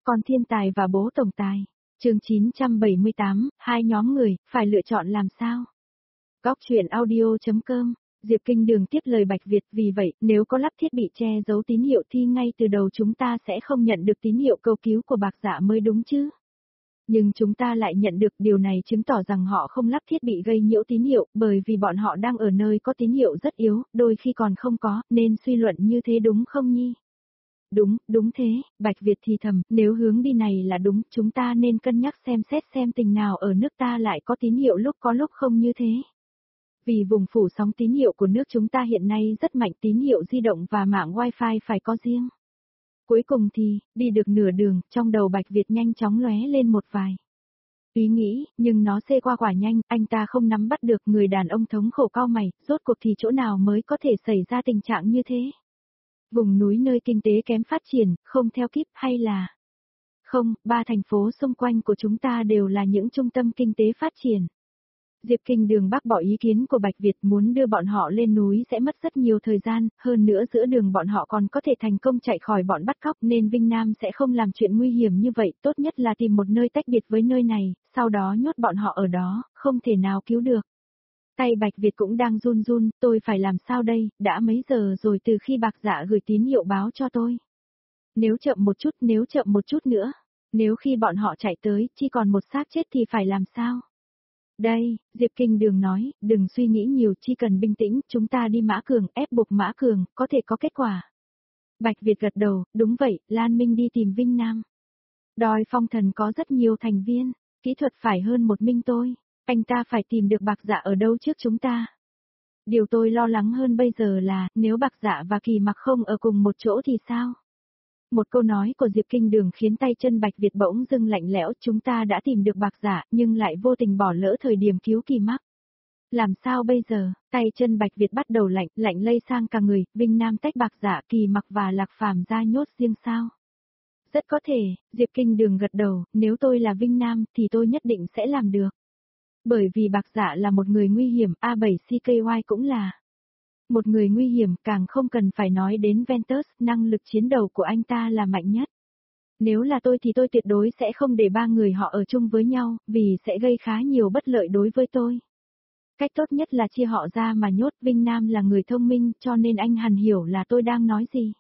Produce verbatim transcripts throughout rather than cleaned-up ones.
Con thiên tài và bố tổng tài. Chương chín trăm bảy mươi tám, hai nhóm người, phải lựa chọn làm sao? Góc truyện audio.com, Diệp Kinh Đường tiếp lời Bạch Việt, vì vậy, nếu có lắp thiết bị che giấu tín hiệu thì ngay từ đầu chúng ta sẽ không nhận được tín hiệu cầu cứu của Bạc Dạ mới đúng chứ. Nhưng chúng ta lại nhận được, điều này chứng tỏ rằng họ không lắp thiết bị gây nhiễu tín hiệu, bởi vì bọn họ đang ở nơi có tín hiệu rất yếu, đôi khi còn không có, nên suy luận như thế đúng không Nhi? Đúng, đúng thế, Bạch Việt thì thầm, nếu hướng đi này là đúng, chúng ta nên cân nhắc xem xét xem tình nào ở nước ta lại có tín hiệu lúc có lúc không như thế. Vì vùng phủ sóng tín hiệu của nước chúng ta hiện nay rất mạnh, tín hiệu di động và mạng wifi phải có riêng. Cuối cùng thì, đi được nửa đường, trong đầu Bạch Việt nhanh chóng lóe lên một vài ý nghĩ, nhưng nó xê qua quả nhanh, anh ta không nắm bắt được. Người đàn ông thống khổ cau mày, rốt cuộc thì chỗ nào mới có thể xảy ra tình trạng như thế? Vùng núi nơi kinh tế kém phát triển, không theo kịp hay là... Không, ba thành phố xung quanh của chúng ta đều là những trung tâm kinh tế phát triển. Diệp Kinh Đường bác bỏ ý kiến của Bạch Việt, muốn đưa bọn họ lên núi sẽ mất rất nhiều thời gian, hơn nữa giữa đường bọn họ còn có thể thành công chạy khỏi bọn bắt cóc, nên Vinh Nam sẽ không làm chuyện nguy hiểm như vậy, tốt nhất là tìm một nơi tách biệt với nơi này, sau đó nhốt bọn họ ở đó, không thể nào cứu được. Tay Bạch Việt cũng đang run run, tôi phải làm sao đây, đã mấy giờ rồi từ khi Bạc Dạ gửi tín hiệu báo cho tôi. Nếu chậm một chút, nếu chậm một chút nữa, nếu khi bọn họ chạy tới, chỉ còn một xác chết thì phải làm sao? Đây, Diệp Kinh Đường nói, đừng suy nghĩ nhiều, chỉ cần bình tĩnh, chúng ta đi Mã Cường, ép buộc Mã Cường, có thể có kết quả. Bạch Việt gật đầu, đúng vậy, Lan Minh đi tìm Vinh Nam. Đòi Phong Thần có rất nhiều thành viên, kỹ thuật phải hơn một Minh tôi, anh ta phải tìm được Bạc Dạ ở đâu trước chúng ta. Điều tôi lo lắng hơn bây giờ là, nếu Bạc Dạ và Kỳ Mặc không ở cùng một chỗ thì sao? Một câu nói của Diệp Kinh Đường khiến tay chân Bạch Việt bỗng dưng lạnh lẽo, chúng ta đã tìm được Bạc Dạ, nhưng lại vô tình bỏ lỡ thời điểm cứu Kỳ Mặc. Làm sao bây giờ? Tay chân Bạch Việt bắt đầu lạnh, lạnh lây sang cả người, Vinh Nam tách Bạc Dạ, Kỳ Mặc và Lạc Phàm ra nhốt riêng sao? Rất có thể, Diệp Kinh Đường gật đầu, nếu tôi là Vinh Nam thì tôi nhất định sẽ làm được. Bởi vì Bạc Dạ là một người nguy hiểm, A bảy C K Y cũng là một người nguy hiểm, càng không cần phải nói đến Ventus, năng lực chiến đấu của anh ta là mạnh nhất. Nếu là tôi thì tôi tuyệt đối sẽ không để ba người họ ở chung với nhau, vì sẽ gây khá nhiều bất lợi đối với tôi. Cách tốt nhất là chia họ ra mà nhốt. Vinh Nam là người thông minh, cho nên anh hẳn hiểu là tôi đang nói gì.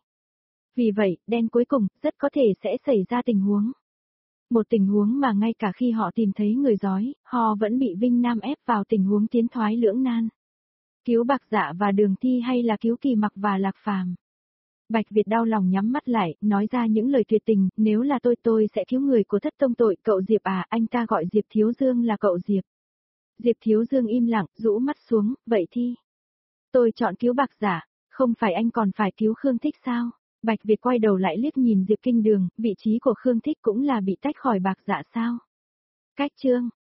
Vì vậy, đen cuối cùng, rất có thể sẽ xảy ra tình huống. Một tình huống mà ngay cả khi họ tìm thấy người giói, họ vẫn bị Vinh Nam ép vào tình huống tiến thoái lưỡng nan. Cứu Bạc Dạ và Đường Thi hay là cứu Kỳ Mặc và Lạc Phàm? Bạch Việt đau lòng nhắm mắt lại, nói ra những lời tuyệt tình, nếu là tôi tôi sẽ cứu người của thất tông tội. Cậu Diệp à, anh ta gọi Diệp Thiếu Dương là cậu Diệp. Diệp Thiếu Dương im lặng, rũ mắt xuống, vậy thì... Tôi chọn cứu Bạc Dạ, không phải anh còn phải cứu Khương Thích sao? Bạch Việt quay đầu lại liếc nhìn Diệp Kinh Đường, vị trí của Khương Thích cũng là bị tách khỏi Bạc Dạ sao? Cách chương